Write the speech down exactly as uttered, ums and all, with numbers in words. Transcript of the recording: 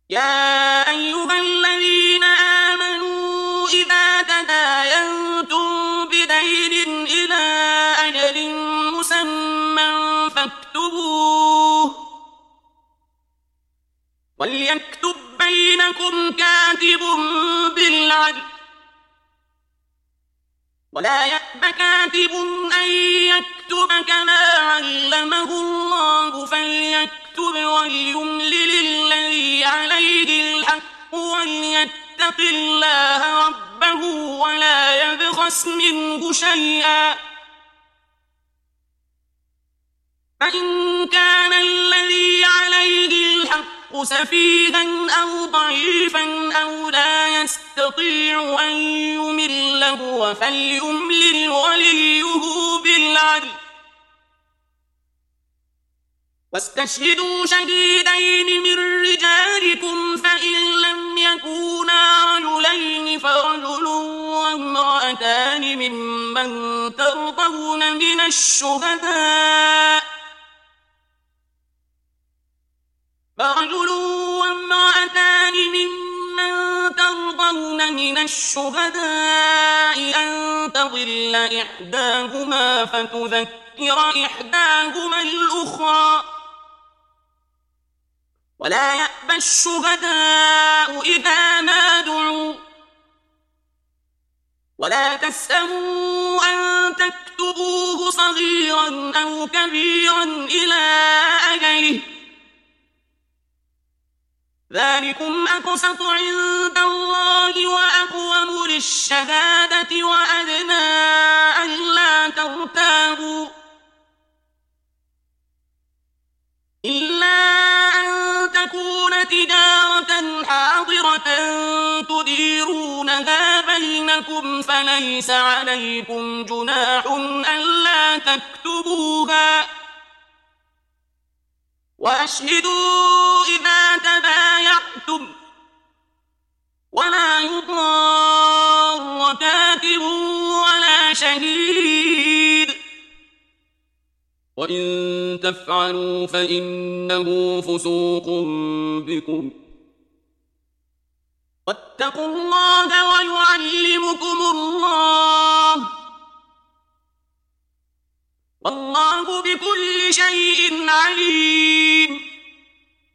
يا أيها الذين آمنوا إذا تداينتم بدين إلى أجل مسمى فاكتبوه وليكتب بينكم كاتب بالعدل ولا يأب كاتب أن يكتب كما علمه الله فليكتب وليملل الذي عليه الحق وليتق الله ربه ولا يبخس منه شيئا فإن كان الذي عليه الحق سفيها أو ضعيفا أو لا يستطيع أن يمل هو فليملل وليه بالعدل واستشهدوا شهيدين من رجالكم فإن لم يكونا رجلين فرجل وامرأتان ممن ترضون من الشهداء فرجل وامرأتان ممن ترضون من الشهداء أن تضل إحداهما فتذكر إحداهما الأخرى ولا يأبى الشهداء إذا ما دعوا ولا تسأموا أن تكتبوه صغيرا أو كبيرا إلى أجله ذلكم أقسط عند الله وأقوم للشهادة وأدنى ألا ترتابوا إلا أن تكون تجارة حاضرة تديرونها بينكم فليس عليكم جناح ألا تكتبوها وأشهدوا إذا تبايعتم ولا يضار كاتب ولا شهيد وإن تفعلوا فإنه فسوق بكم واتقوا الله ويعلمكم الله والله بكل شيء عليم